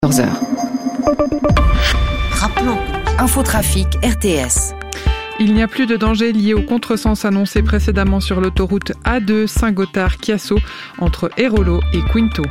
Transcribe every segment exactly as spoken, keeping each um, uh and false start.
quatorze heures. Rappelons. Infotrafic R T S. Il n'y a plus de danger lié au contresens annoncé précédemment sur l'autoroute A deux Saint-Gothard-Chiasso entre Airolo et Quinto.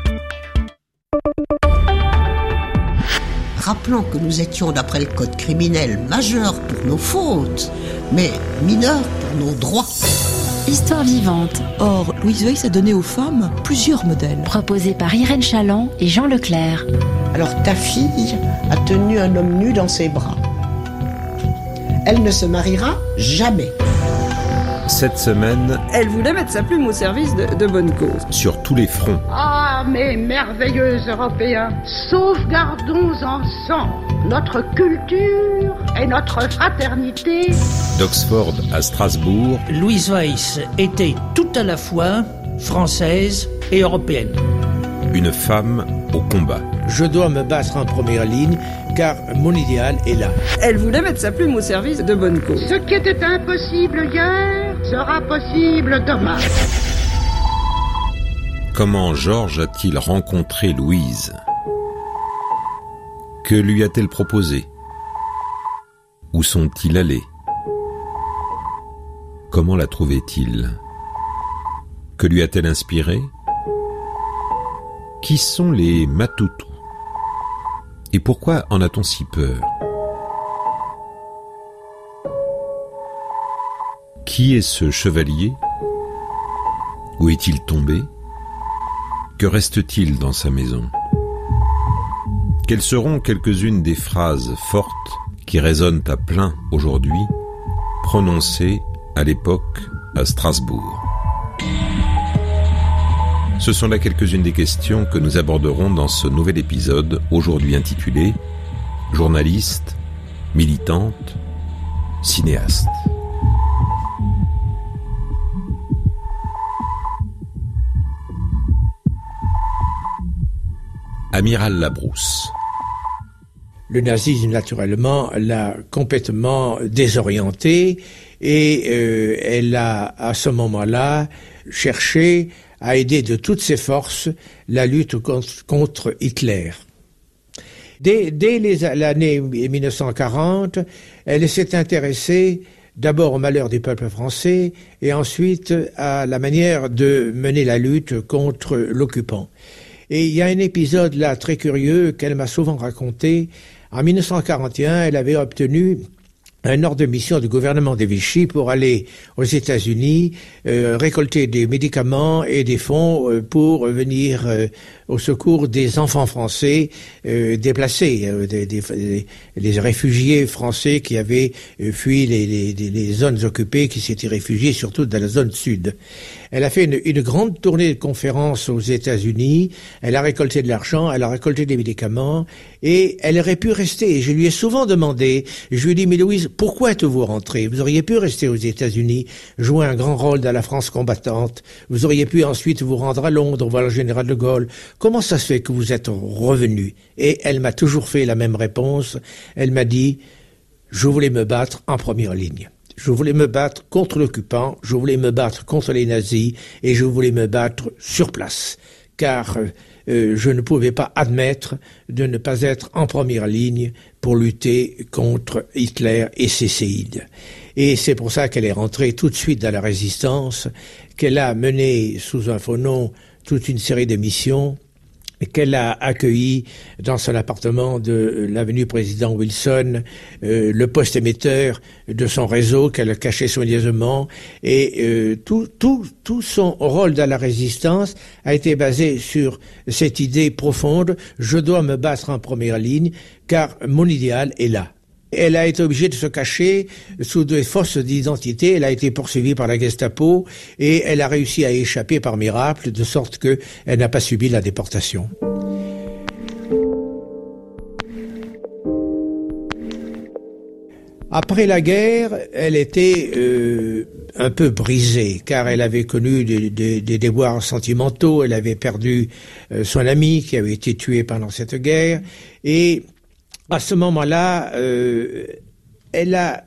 Rappelons que nous étions, d'après le code criminel, majeurs pour nos fautes, mais mineurs pour nos droits. Histoire vivante. Or, Louise Weiss a donné aux femmes plusieurs modèles. Proposée par Irène Chaland et Jean Leclerc. Alors ta fille a tenu un homme nu dans ses bras. Elle ne se mariera jamais. Cette semaine, elle voulait mettre sa plume au service de, de bonne cause. Sur tous les fronts. Ah, mes merveilleux Européens, sauvegardons ensemble notre culture et notre fraternité. D'Oxford à Strasbourg, Louise Weiss était tout à la fois française et européenne. Une femme au combat. Je dois me battre en première ligne, car mon idéal est là. Elle voulait mettre sa plume au service de bonne cause. Ce qui était impossible hier sera possible demain. Comment Georges a-t-il rencontré Louise ? Que lui a-t-elle proposé ? Où sont-ils allés ? Comment la trouvait-il ? Que lui a-t-elle inspiré ? Qui sont les Matutu ? Et pourquoi en a-t-on si peur ? Qui est ce chevalier ? Où est-il tombé ? Que reste-t-il dans sa maison ? Quelles seront quelques-unes des phrases fortes qui résonnent à plein aujourd'hui, prononcées à l'époque à Strasbourg ? Ce sont là quelques-unes des questions que nous aborderons dans ce nouvel épisode, aujourd'hui intitulé « Journaliste, militante, cinéaste ». Amiral Labrousse. Le nazisme, naturellement, l'a complètement désorientée et euh, elle a, à ce moment-là, cherché à aider de toutes ses forces la lutte contre, contre Hitler. Dès, dès les, l'année mille neuf cent quarante, elle s'est intéressée d'abord au malheur du peuple français et ensuite à la manière de mener la lutte contre l'occupant. Et il y a un épisode là très curieux qu'elle m'a souvent raconté. En mille neuf cent quarante et un, elle avait obtenu un ordre de mission du gouvernement de Vichy pour aller aux États-Unis euh, récolter des médicaments et des fonds euh, pour venir euh, au secours des enfants français euh, déplacés, euh, des, des, des réfugiés français qui avaient euh, fui les, les, les zones occupées, qui s'étaient réfugiés surtout dans la zone sud. Elle a fait une, une grande tournée de conférences aux États-Unis, elle a récolté de l'argent, elle a récolté des médicaments, et elle aurait pu rester. Et je lui ai souvent demandé, je lui ai dit, mais Louise, pourquoi êtes-vous rentrée ? Vous auriez pu rester aux États-Unis, jouer un grand rôle dans la France combattante, vous auriez pu ensuite vous rendre à Londres, voir le général de Gaulle. Comment ça se fait que vous êtes revenue ? Et elle m'a toujours fait la même réponse, elle m'a dit, je voulais me battre en première ligne. Je voulais me battre contre l'occupant, je voulais me battre contre les nazis et je voulais me battre sur place, car euh, je ne pouvais pas admettre de ne pas être en première ligne pour lutter contre Hitler et ses séides. Et c'est pour ça qu'elle est rentrée tout de suite dans la résistance, qu'elle a mené sous un faux nom toute une série de missions, qu'elle a accueilli dans son appartement de l'avenue Président Wilson, euh, le poste émetteur de son réseau qu'elle a caché soigneusement, et euh, tout, tout, tout son rôle dans la résistance a été basé sur cette idée profonde, je dois me battre en première ligne, car mon idéal est là. Elle a été obligée de se cacher sous des fausses identités, elle a été poursuivie par la Gestapo et elle a réussi à échapper par miracle, de sorte qu'elle n'a pas subi la déportation. Après la guerre, elle était euh, un peu brisée, car elle avait connu des, des, des déboires sentimentaux, elle avait perdu euh, son ami qui avait été tué pendant cette guerre, et à ce moment-là, euh, elle a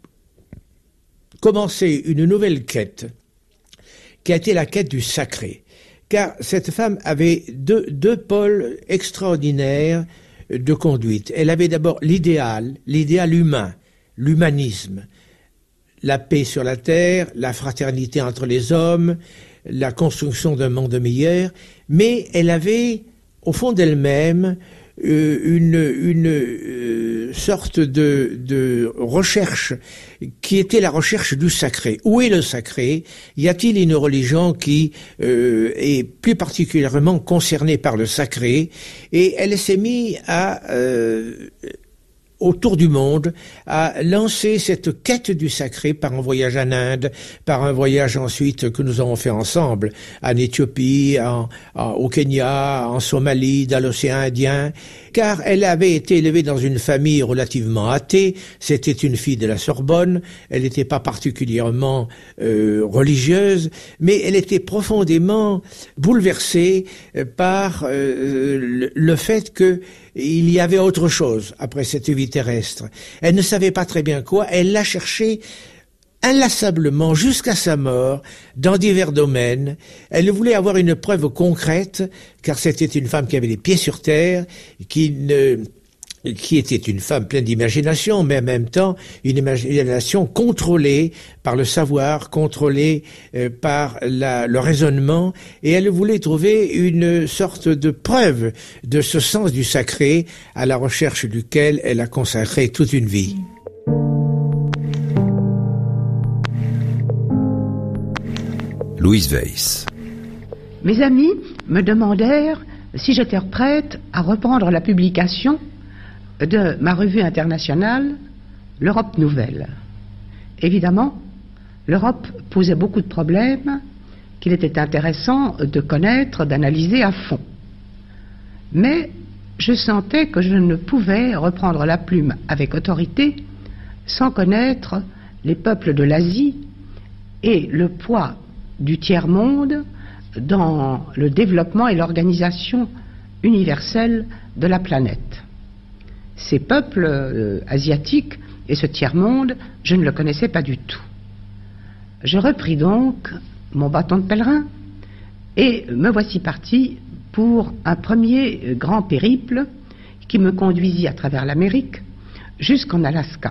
commencé une nouvelle quête, qui a été la quête du sacré. Car cette femme avait deux, deux pôles extraordinaires de conduite. Elle avait d'abord l'idéal, l'idéal humain, l'humanisme, la paix sur la terre, la fraternité entre les hommes, la construction d'un monde meilleur, mais elle avait, au fond d'elle-même, euh, une, une euh, sorte de, de recherche qui était la recherche du sacré. Où est le sacré? Y a-t-il une religion qui euh, est plus particulièrement concernée par le sacré? Et elle s'est mise à... Euh, autour du monde, a lancé cette quête du sacré par un voyage en Inde, par un voyage ensuite que nous avons fait ensemble, en Éthiopie, en, en, au Kenya, en Somalie, dans l'océan Indien, car elle avait été élevée dans une famille relativement athée, c'était une fille de la Sorbonne, elle n'était pas particulièrement euh, religieuse, mais elle était profondément bouleversée par euh, le, le fait que il y avait autre chose après cette vie terrestre. Elle ne savait pas très bien quoi, elle l'a cherché inlassablement jusqu'à sa mort dans divers domaines. Elle voulait avoir une preuve concrète, car c'était une femme qui avait les pieds sur terre, qui ne... qui était une femme pleine d'imagination, mais en même temps une imagination contrôlée par le savoir, contrôlée euh, par la, le raisonnement, et elle voulait trouver une sorte de preuve de ce sens du sacré à la recherche duquel elle a consacré toute une vie. Louise Weiss. Mes amis me demandèrent si j'étais prête à reprendre la publication de ma revue internationale, l'Europe Nouvelle. Évidemment, l'Europe posait beaucoup de problèmes qu'il était intéressant de connaître, d'analyser à fond. Mais je sentais que je ne pouvais reprendre la plume avec autorité sans connaître les peuples de l'Asie et le poids du tiers-monde dans le développement et l'organisation universelle de la planète. Ces peuples euh, asiatiques et ce tiers-monde, je ne le connaissais pas du tout. Je repris donc mon bâton de pèlerin et me voici parti pour un premier grand périple qui me conduisit à travers l'Amérique jusqu'en Alaska.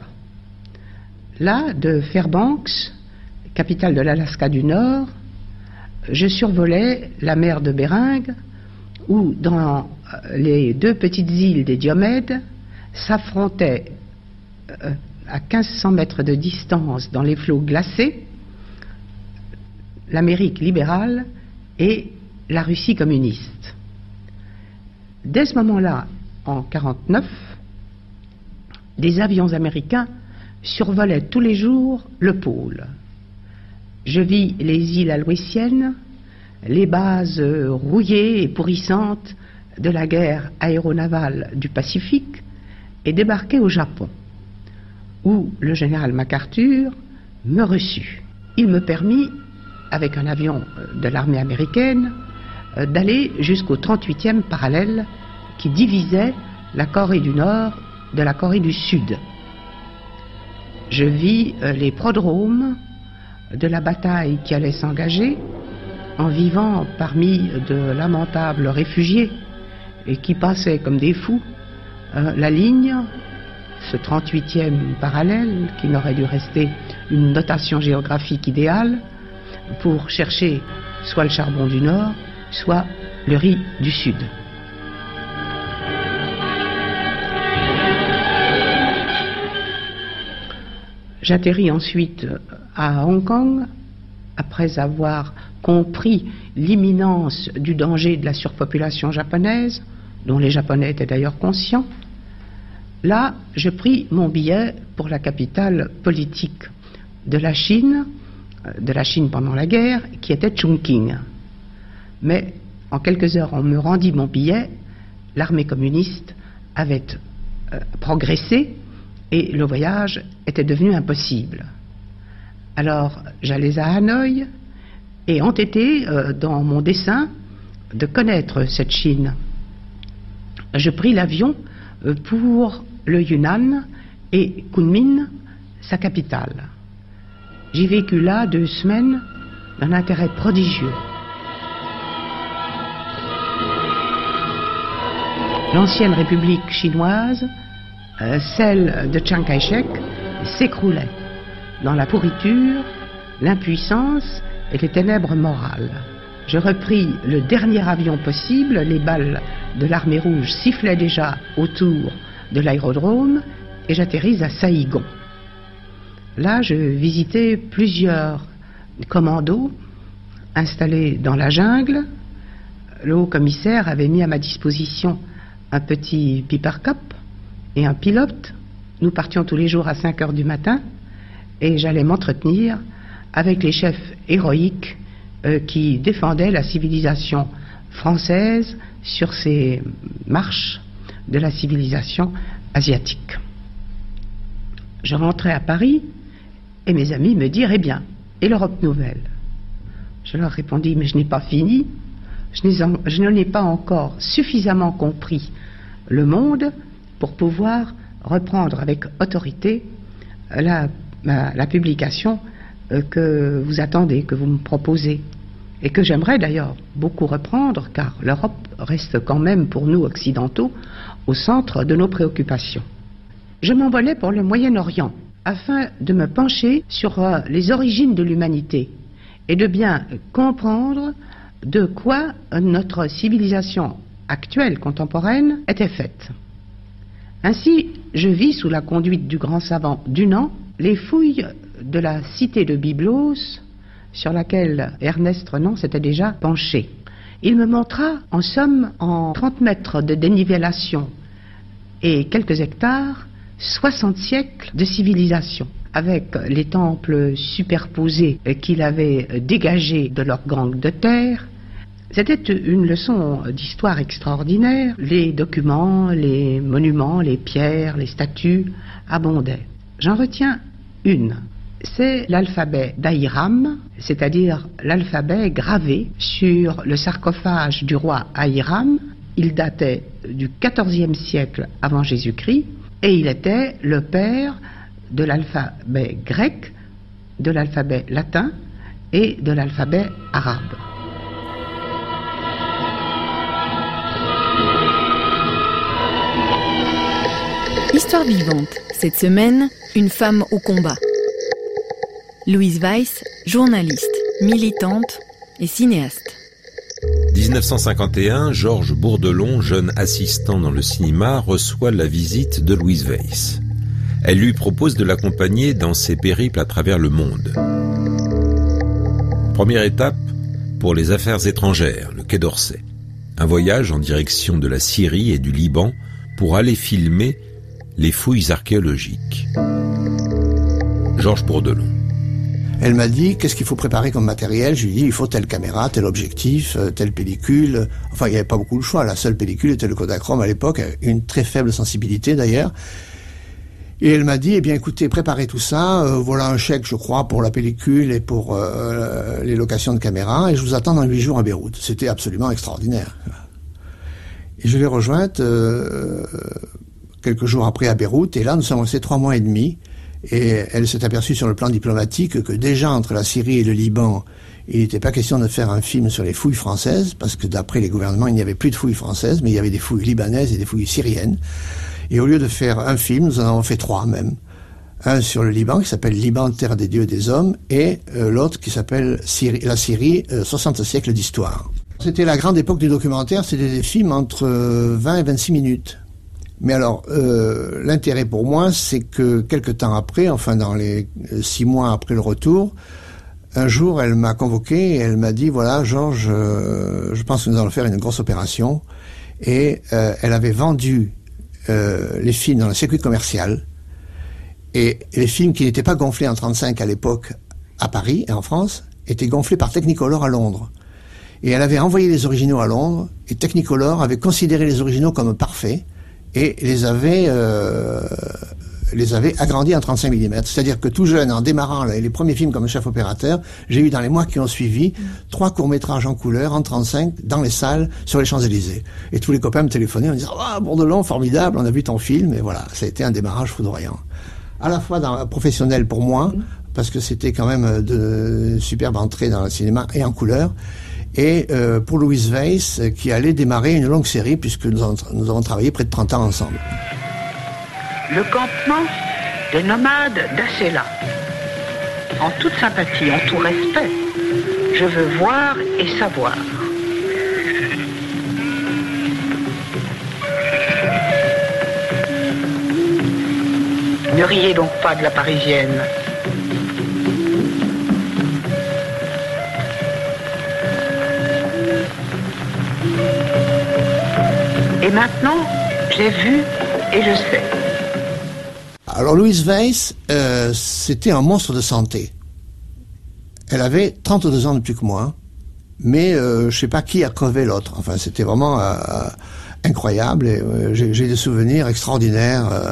Là, de Fairbanks, capitale de l'Alaska du Nord, je survolais la mer de Bering, où dans les deux petites îles des Diomèdes s'affrontaient euh, à quinze cents mètres de distance dans les flots glacés l'Amérique libérale et la Russie communiste. Dès ce moment-là, en quarante-neuf, des avions américains survolaient tous les jours le pôle. Je vis les îles Aloysiennes, les bases rouillées et pourrissantes de la guerre aéronavale du Pacifique, et débarqué au Japon, où le général MacArthur me reçut. Il me permit, avec un avion de l'armée américaine, d'aller jusqu'au trente-huitième parallèle qui divisait la Corée du Nord de la Corée du Sud. Je vis les prodromes de la bataille qui allait s'engager, en vivant parmi de lamentables réfugiés et qui passaient comme des fous euh, la ligne, ce trente-huitième parallèle qui n'aurait dû rester une notation géographique idéale pour chercher soit le charbon du Nord, soit le riz du Sud. J'atterris ensuite à Hong Kong, après avoir compris l'imminence du danger de la surpopulation japonaise, dont les Japonais étaient d'ailleurs conscients. Là, je pris mon billet pour la capitale politique de la Chine, de la Chine pendant la guerre, qui était Chongqing. Mais en quelques heures, on me rendit mon billet, l'armée communiste avait euh, progressé et le voyage était devenu impossible. Alors, j'allais à Hanoï et entêté euh, dans mon dessein de connaître cette Chine. Je pris l'avion euh, pour le Yunnan et Kunming, sa capitale. J'y vécus là deux semaines d'un intérêt prodigieux. l'ancienne République chinoise, euh, celle de Chiang Kai-shek, s'écroulait dans la pourriture, l'impuissance et les ténèbres morales. Je repris le dernier avion possible, les balles de l'armée rouge sifflaient déjà autour de l'aérodrome et j'atterris à Saïgon. Là, je visitais plusieurs commandos installés dans la jungle. Le haut-commissaire avait mis à ma disposition un petit Piper Cup et un pilote. Nous partions tous les jours à cinq heures du matin et j'allais m'entretenir avec les chefs héroïques euh, qui défendaient la civilisation française sur ces marches de la civilisation asiatique. Je rentrais à Paris et mes amis me dirent « Eh bien, et l'Europe nouvelle ?» Je leur répondis « Mais je n'ai pas fini, je n'en ai pas encore suffisamment compris le monde pour pouvoir reprendre avec autorité la, la, la publication que vous attendez, que vous me proposez, et que j'aimerais d'ailleurs beaucoup reprendre, car l'Europe reste quand même pour nous occidentaux au centre de nos préoccupations. Je m'envolais pour le Moyen-Orient afin de me pencher sur euh, les origines de l'humanité et de bien comprendre de quoi notre civilisation actuelle, contemporaine, était faite. Ainsi, je vis sous la conduite du grand savant Dunant les fouilles de la cité de Byblos, sur laquelle Ernest Renan s'était déjà penché. Il me montra, en somme, en trente mètres de dénivellation et quelques hectares, soixante siècles de civilisation, avec les temples superposés qu'il avait dégagés de leur gangue de terre. C'était une leçon d'histoire extraordinaire. Les documents, les monuments, les pierres, les statues abondaient. J'en retiens une. C'est l'alphabet d'Ahiram, c'est-à-dire l'alphabet gravé sur le sarcophage du roi Ahiram. Il datait du quatorzième siècle avant Jésus-Christ et il était le père de l'alphabet grec, de l'alphabet latin et de l'alphabet arabe. Histoire vivante. Cette semaine, une femme au combat. Louise Weiss, journaliste, militante et cinéaste. dix-neuf cent cinquante et un, Georges Bourdelon, jeune assistant dans le cinéma, reçoit la visite de Louise Weiss. Elle lui propose de l'accompagner dans ses périples à travers le monde. Première étape, pour les affaires étrangères, le Quai d'Orsay. Un voyage en direction de la Syrie et du Liban pour aller filmer les fouilles archéologiques. Georges Bourdelon. Elle m'a dit, qu'est-ce qu'il faut préparer comme matériel? Je lui ai dit, il faut telle caméra, tel objectif, telle pellicule. Enfin, il n'y avait pas beaucoup de choix. La seule pellicule était le Kodachrome à l'époque, une très faible sensibilité d'ailleurs. Et elle m'a dit, eh bien écoutez, préparez tout ça, euh, voilà un chèque, je crois, pour la pellicule et pour euh, les locations de caméras, et je vous attends dans huit jours à Beyrouth. C'était absolument extraordinaire. Et je l'ai rejointe euh, quelques jours après à Beyrouth, et là nous sommes restés trois mois et demi. Et elle s'est aperçue sur le plan diplomatique que déjà entre la Syrie et le Liban, il n'était pas question de faire un film sur les fouilles françaises, parce que d'après les gouvernements, il n'y avait plus de fouilles françaises, mais il y avait des fouilles libanaises et des fouilles syriennes. Et au lieu de faire un film, nous en avons fait trois même. Un sur le Liban, qui s'appelle Liban, terre des dieux et des hommes, et euh, l'autre qui s'appelle Syrie, la Syrie, euh, soixante siècles d'histoire. C'était la grande époque du documentaire, c'était des films entre vingt et vingt-six minutes. Mais alors, euh, l'intérêt pour moi, c'est que quelque temps après, enfin dans les six mois après le retour, un jour, elle m'a convoqué et elle m'a dit, voilà, Georges, euh, je pense que nous allons faire une grosse opération. Et euh, elle avait vendu euh, les films dans le circuit commercial. Et les films qui n'étaient pas gonflés en trente-cinq à l'époque à Paris et en France, étaient gonflés par Technicolor à Londres. Et elle avait envoyé les originaux à Londres, et Technicolor avait considéré les originaux comme parfaits, et les avait, euh, les avait agrandis en trente-cinq millimètres. C'est-à-dire que tout jeune, en démarrant les premiers films comme chef opérateur, j'ai eu dans les mois qui ont suivi trois courts-métrages en couleur, en trente-cinq, dans les salles, sur les Champs-Élysées. Et tous les copains me téléphonaient en me disant « Ah, Bourdelon, formidable, on a vu ton film », et voilà, ça a été un démarrage foudroyant. À la fois dans, professionnel pour moi, parce que c'était quand même de superbes entrées dans le cinéma et en couleur, et euh, pour Louise Weiss, qui allait démarrer une longue série, puisque nous avons, nous avons travaillé près de trente ans ensemble. Le campement des nomades d'Asséla. En toute sympathie, en tout respect, je veux voir et savoir. Ne riez donc pas de la Parisienne. Et maintenant, j'ai vu et je sais. Alors Louise Weiss, euh, c'était un monstre de santé. Elle avait trente-deux ans de plus que moi, mais euh, je sais pas qui a crevé l'autre. Enfin, c'était vraiment euh, incroyable. Et, euh, j'ai, j'ai des souvenirs extraordinaires euh,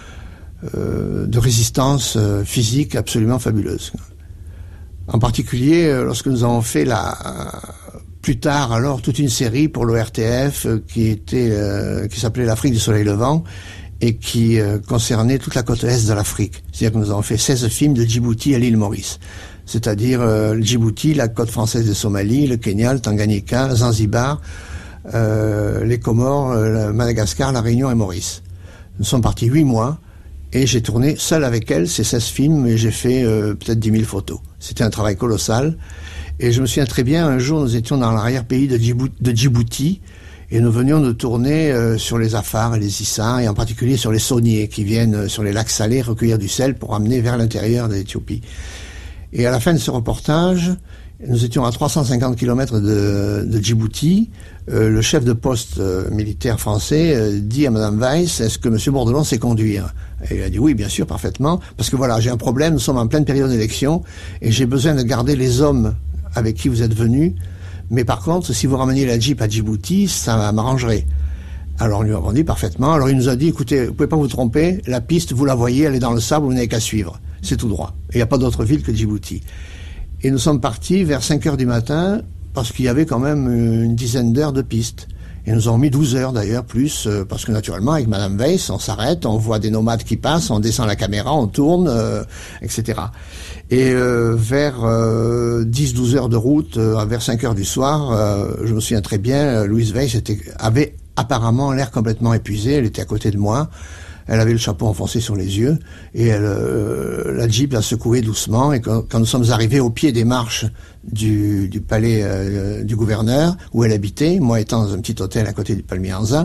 euh, de résistance euh, physique absolument fabuleuse. En particulier, euh, lorsque nous avons fait la... Plus tard, alors, toute une série pour l'O R T F euh, qui était, euh, qui s'appelait l'Afrique du Soleil Levant et qui euh, concernait toute la côte est de l'Afrique. C'est-à-dire que nous avons fait seize films de Djibouti à l'île Maurice. C'est-à-dire euh, le Djibouti, la côte française de Somalie, le Kenya, le Tanganyika, Zanzibar, euh, les Comores, euh, Madagascar, la Réunion et Maurice. Nous sommes partis huit mois et j'ai tourné seul avec elle ces seize films et j'ai fait euh, peut-être dix mille photos. C'était un travail colossal. Et je me souviens très bien, un jour, nous étions dans l'arrière-pays de Djibouti, de Djibouti et nous venions de tourner euh, sur les Afars et les Issa, et en particulier sur les sauniers qui viennent euh, sur les lacs salés recueillir du sel pour amener vers l'intérieur de l'Éthiopie. Et à la fin de ce reportage, nous étions à trois cent cinquante kilomètres de, de Djibouti. Euh, le chef de poste euh, militaire français euh, dit à Madame Weiss, est-ce que Monsieur Bourdelon sait conduire? Et elle a dit oui, bien sûr, parfaitement, parce que voilà, j'ai un problème, nous sommes en pleine période d'élection, et j'ai besoin de garder les hommes avec qui vous êtes venu, mais par contre, si vous rameniez la Jeep à Djibouti, ça m'arrangerait. Alors nous lui avons dit parfaitement. Alors il nous a dit, écoutez, vous pouvez pas vous tromper, la piste, vous la voyez, elle est dans le sable, vous n'avez qu'à suivre. C'est tout droit. Et il n'y a pas d'autre ville que Djibouti. Et nous sommes partis vers cinq heures du matin, parce qu'il y avait quand même une dizaine d'heures de piste. Et nous avons mis douze heures d'ailleurs, plus, euh, parce que naturellement, avec Madame Weiss, on s'arrête, on voit des nomades qui passent, on descend la caméra, on tourne, euh, et cetera. Et euh, vers euh, dix douze heures de route, euh, vers cinq heures du soir, euh, je me souviens très bien, Louise Weiss était, avait apparemment l'air complètement épuisée, elle était à côté de moi, elle avait le chapeau enfoncé sur les yeux, et elle, euh, la Jeep l'a secoué doucement, et quand, quand nous sommes arrivés au pied des marches du, du palais euh, du gouverneur, où elle habitait, moi étant dans un petit hôtel à côté du Palmier Anza,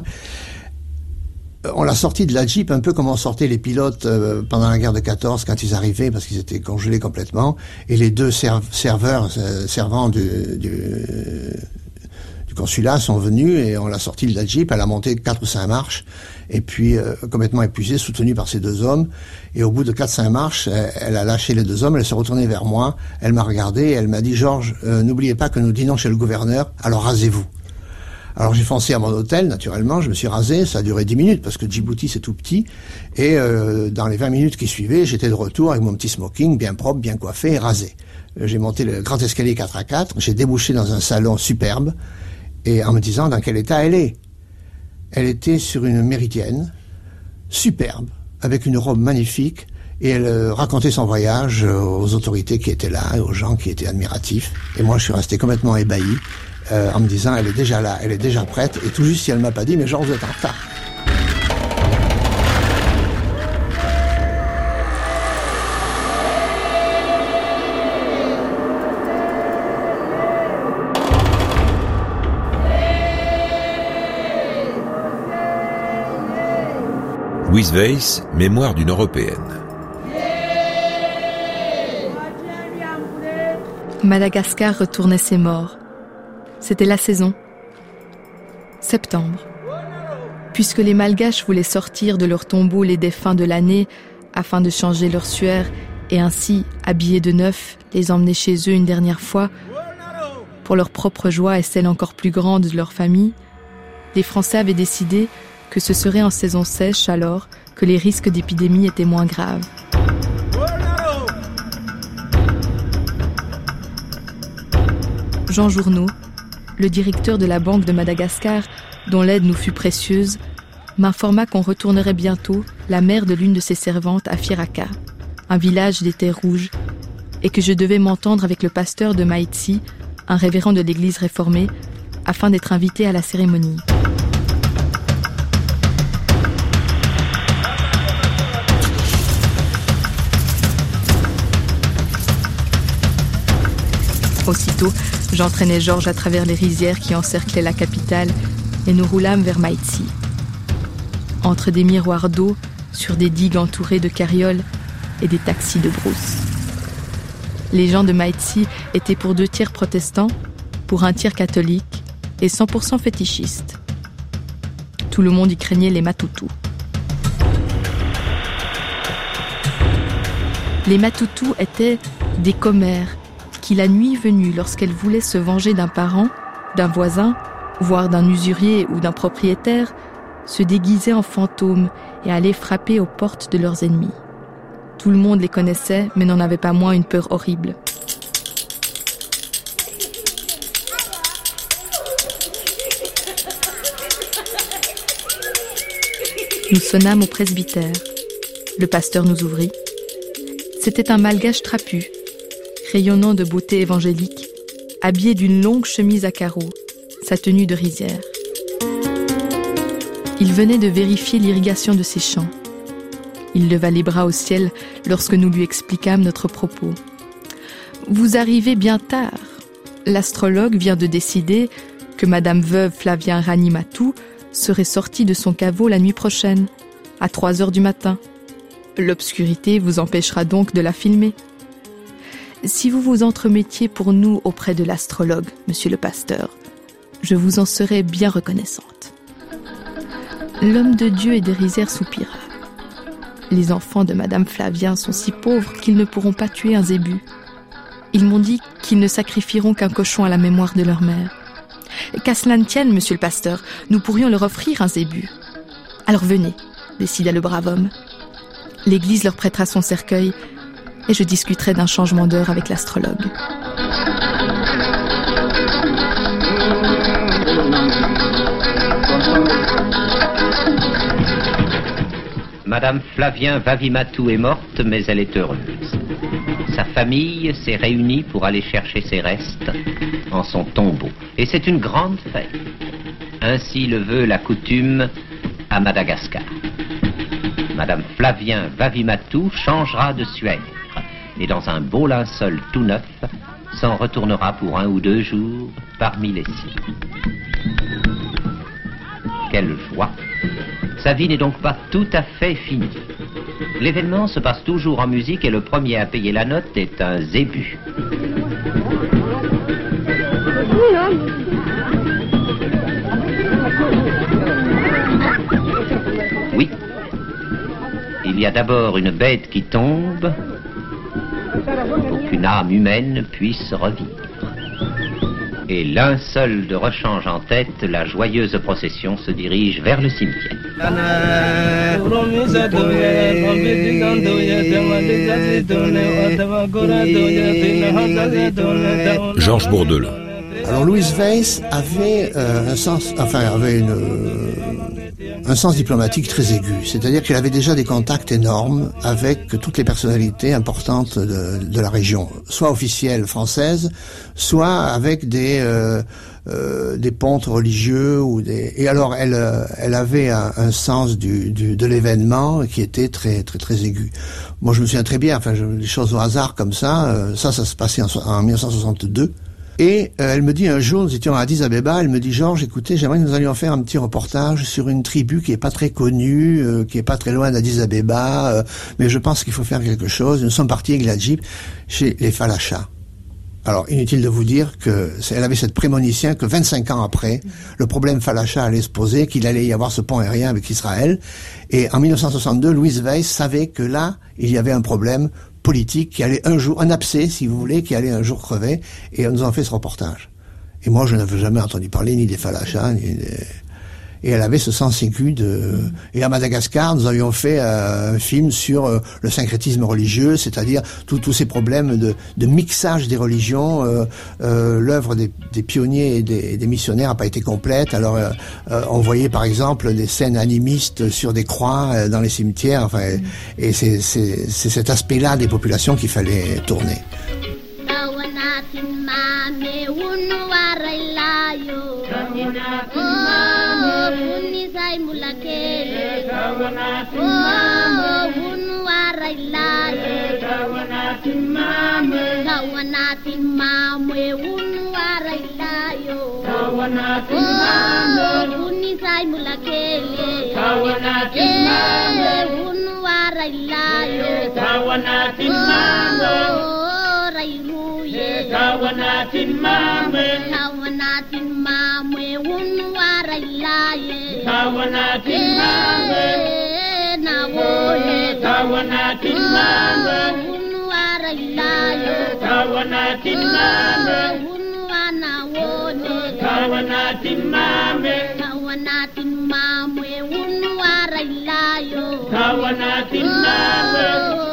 on l'a sorti de la Jeep un peu comme on sortait les pilotes euh, pendant la guerre de quatorze quand ils arrivaient, parce qu'ils étaient congelés complètement, et les deux serve, serveurs, euh, servants du, du, du consulat sont venus, et on l'a sorti de la Jeep, elle a monté quatre ou cinq marches, et puis euh, complètement épuisée, soutenue par ces deux hommes, et au bout de quatre cinq marches, elle, elle a lâché les deux hommes, elle s'est retournée vers moi, elle m'a regardé, et elle m'a dit, Georges, euh, n'oubliez pas que nous dînons chez le gouverneur, alors rasez-vous. Alors j'ai foncé à mon hôtel, naturellement, je me suis rasé, ça a duré dix minutes, parce que Djibouti c'est tout petit, et euh, dans les vingt minutes qui suivaient, j'étais de retour avec mon petit smoking, bien propre, bien coiffé et rasé. J'ai monté le grand escalier quatre à quatre, j'ai débouché dans un salon superbe, et en me disant dans quel état elle est. Elle était sur une méridienne, superbe, avec une robe magnifique, et elle euh, racontait son voyage euh, aux autorités qui étaient là, et aux gens qui étaient admiratifs. Et moi, je suis resté complètement ébahi, euh, en me disant, elle est déjà là, elle est déjà prête, et tout juste si elle m'a pas dit, mais genre, vous êtes en retard. Louise Weiss, mémoire d'une Européenne. Madagascar retournait ses morts. C'était la saison. Septembre. Puisque les Malgaches voulaient sortir de leur tombeau les défunts de l'année afin de changer leur suaire et ainsi, habillés de neuf, les emmener chez eux une dernière fois, pour leur propre joie et celle encore plus grande de leur famille, les Français avaient décidé que ce serait en saison sèche alors que les risques d'épidémie étaient moins graves. Jean Journeau, le directeur de la Banque de Madagascar, dont l'aide nous fut précieuse, m'informa qu'on retournerait bientôt la mère de l'une de ses servantes à Firaka, un village des terres rouges, et que je devais m'entendre avec le pasteur de Maïtsi un révérend de l'église réformée, afin d'être invité à la cérémonie. Aussitôt, j'entraînai Georges à travers les rizières qui encerclaient la capitale et nous roulâmes vers Maïtsi. Entre des miroirs d'eau, sur des digues entourées de carrioles et des taxis de brousse. Les gens de Maïtsi étaient pour deux tiers protestants, pour un tiers catholiques et cent pour cent fétichistes. Tout le monde y craignait les Matutus. Les Matutus étaient des commères qui, la nuit venue, lorsqu'elles voulaient se venger d'un parent, d'un voisin, voire d'un usurier ou d'un propriétaire, se déguisaient en fantômes et allaient frapper aux portes de leurs ennemis. Tout le monde les connaissait, mais n'en avait pas moins une peur horrible. Nous sonnâmes au presbytère. Le pasteur nous ouvrit. C'était un malgache trapu, rayonnant de beauté évangélique, habillé d'une longue chemise à carreaux, sa tenue de rizière. Il venait de vérifier l'irrigation de ses champs. Il leva les bras au ciel lorsque nous lui expliquâmes notre propos. « Vous arrivez bien tard. L'astrologue vient de décider que Madame veuve Flavien Ranimatou serait sortie de son caveau la nuit prochaine, à trois heures du matin. L'obscurité vous empêchera donc de la filmer. Si vous vous entremettiez pour nous auprès de l'astrologue, monsieur le pasteur, je vous en serais bien reconnaissante. » L'homme de Dieu et des rizières soupira. Les enfants de Madame Flavien sont si pauvres qu'ils ne pourront pas tuer un zébu. Ils m'ont dit qu'ils ne sacrifieront qu'un cochon à la mémoire de leur mère. Qu'à cela ne tienne, monsieur le pasteur, nous pourrions leur offrir un zébu. Alors venez, décida le brave homme. L'église leur prêtera son cercueil et je discuterai d'un changement d'heure avec l'astrologue. Madame Flavien Vavimatou est morte, mais elle est heureuse. Sa famille s'est réunie pour aller chercher ses restes en son tombeau. Et c'est une grande fête. Ainsi le veut la coutume à Madagascar. Madame Flavien Vavimatou changera de suaire et dans un beau linceul tout neuf s'en retournera pour un ou deux jours parmi les siens. Quelle joie! Sa vie n'est donc pas tout à fait finie. L'événement se passe toujours en musique et le premier à payer la note est un zébu. Oui, il y a d'abord une bête qui tombe pour qu'une âme humaine puisse revivre. Et l'un seul de rechange en tête, la joyeuse procession se dirige vers le cimetière. Georges Bourdelot. Alors Louise Weiss avait euh, un sens, enfin avait une, euh, un sens diplomatique très aigu, c'est-à-dire qu'elle avait déjà des contacts énormes avec toutes les personnalités importantes de, de la région, soit officielles françaises, soit avec des euh, euh, des pontes religieux ou des. Et alors elle euh, elle avait un, un sens du, du de l'événement qui était très très très aigu. Moi je me souviens très bien, enfin je, des choses au hasard comme ça, euh, ça ça se passait en, en mille neuf cent soixante-deux. Et euh, elle me dit un jour, nous étions à Addis Abeba, elle me dit « Georges, écoutez, j'aimerais que nous allions faire un petit reportage sur une tribu qui est pas très connue, euh, qui est pas très loin d'Addis Abeba, euh, mais je pense qu'il faut faire quelque chose. » Nous sommes partis avec la Jeep chez les Falachas. Alors, inutile de vous dire que elle avait cette prémonition que vingt-cinq ans après, le problème Falacha allait se poser, qu'il allait y avoir ce pont aérien avec Israël. Et en mille neuf cent soixante-deux, Louise Weiss savait que là, il y avait un problème politique qui allait un jour, un abcès, si vous voulez, qui allait un jour crever, et nous en fait ce reportage. Et moi, je n'avais jamais entendu parler ni des Falachas, ni des... Et elle avait ce sens aigu de... Et à Madagascar, nous avions fait euh, un film sur euh, le syncrétisme religieux, c'est-à-dire tous ces problèmes de, de mixage des religions. Euh, euh, L'œuvre des, des pionniers et des, des missionnaires n'a pas été complète. Alors, euh, euh, on voyait par exemple des scènes animistes sur des croix euh, dans les cimetières. Enfin, et c'est cet aspect-là des populations qu'il fallait tourner. Tawanatin mame unu warailayo. Oh, uni sai mulakele. Oh, unu warailayo. Tawanatin mame. Tawanatin mame unu warailayo. Tawanatin mame. Oh, uni sai mulakele. Tawanatin mame. Unu warailayo. Tawanatin mame. Tawanatin mame, tawanatin mame, unu warailaye. Tawanatin mame, nawoye. Tawanatin mame, unu warailaye. Tawanatin mame, unu wanawone. Tawanatin mame, tawanatin mame, unu warailayo. Tawanatin mame.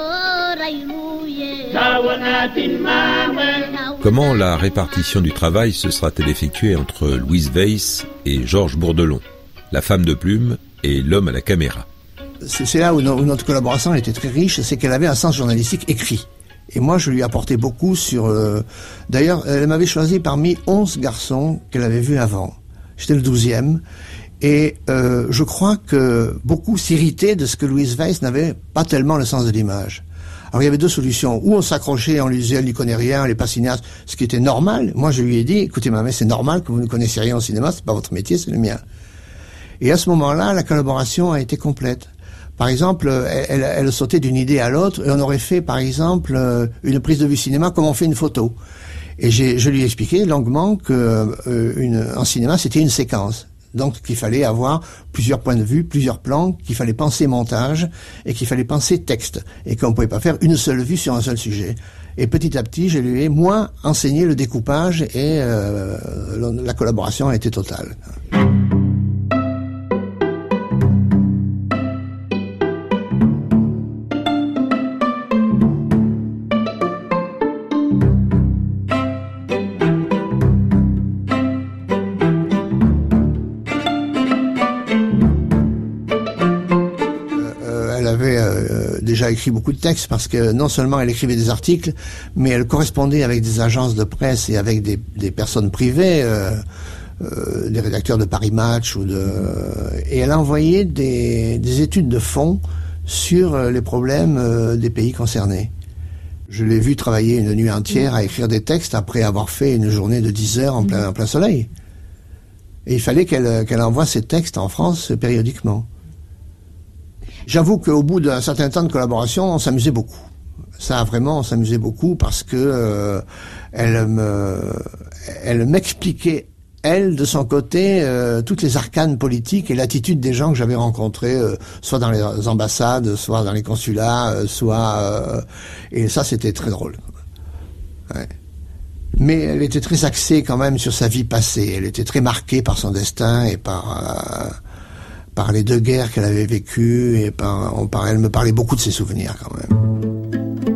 Comment la répartition du travail se sera-t-elle effectuée entre Louise Weiss et Georges Bourdelon, la femme de plume et l'homme à la caméra? C'est là où notre collaboration était très riche, c'est qu'elle avait un sens journalistique écrit. Et moi, je lui apportais beaucoup sur... Euh... D'ailleurs, elle m'avait choisi parmi onze garçons qu'elle avait vus avant. J'étais le douzième. Et euh, je crois que beaucoup s'irritaient de ce que Louise Weiss n'avait pas tellement le sens de l'image. Alors il y avait deux solutions. Ou on s'accrochait, on lui disait elle n'y connaît rien, elle n'est pas cinéaste, ce qui était normal. Moi je lui ai dit, écoutez ma mère, c'est normal que vous ne connaissiez rien au cinéma, c'est pas votre métier, c'est le mien. Et à ce moment-là, la collaboration a été complète. Par exemple, elle, elle, elle sautait d'une idée à l'autre et on aurait fait par exemple une prise de vue cinéma comme on fait une photo. Et j'ai, je lui ai expliqué longuement que euh, une, en cinéma c'était une séquence. Donc qu'il fallait avoir plusieurs points de vue, plusieurs plans, qu'il fallait penser montage et qu'il fallait penser texte et qu'on ne pouvait pas faire une seule vue sur un seul sujet. Et petit à petit, je lui ai moins enseigné le découpage et euh, la collaboration a été totale. Déjà écrit beaucoup de textes parce que non seulement elle écrivait des articles, mais elle correspondait avec des agences de presse et avec des, des personnes privées, euh, euh, des rédacteurs de Paris Match ou de, et elle a envoyé des, des études de fond sur les problèmes euh, des pays concernés. Je l'ai vu travailler une nuit entière à écrire des textes après avoir fait une journée de dix heures en plein, en plein soleil. Et il fallait qu'elle, qu'elle envoie ces textes en France périodiquement. J'avoue qu'au bout d'un certain temps de collaboration, on s'amusait beaucoup. Ça, vraiment, on s'amusait beaucoup parce que euh, elle me, elle m'expliquait, elle, de son côté, euh, toutes les arcanes politiques et l'attitude des gens que j'avais rencontrés, euh, soit dans les ambassades, soit dans les consulats, euh, soit... Euh, et ça, c'était très drôle. Ouais. Mais elle était très axée quand même sur sa vie passée. Elle était très marquée par son destin et par... Euh, par les deux guerres qu'elle avait vécues, et par, on parlait, elle me parlait beaucoup de ses souvenirs quand même.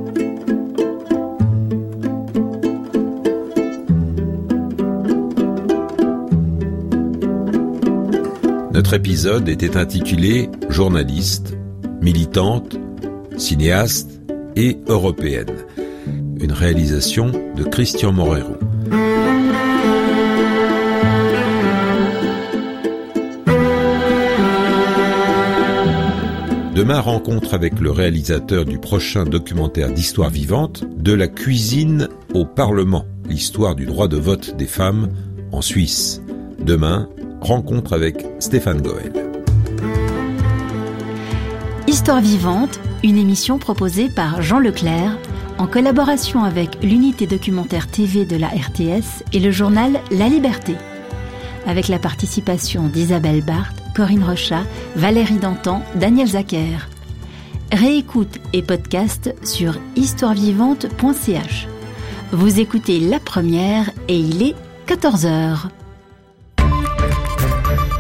Notre épisode était intitulé « Journaliste, militante, cinéaste et européenne ». Une réalisation de Christian Morero. Demain, rencontre avec le réalisateur du prochain documentaire d'histoire vivante, De la cuisine au Parlement, l'histoire du droit de vote des femmes en Suisse. Demain, rencontre avec Stéphane Goël. Histoire vivante, une émission proposée par Jean Leclerc, en collaboration avec l'unité documentaire T V de la R T S et le journal La Liberté. Avec la participation d'Isabelle Barthes, Corinne Rochat, Valérie Dantan, Daniel Zacher. Réécoute et podcast sur histoire vivante point c h. Vous écoutez La Première et il est quatorze heures.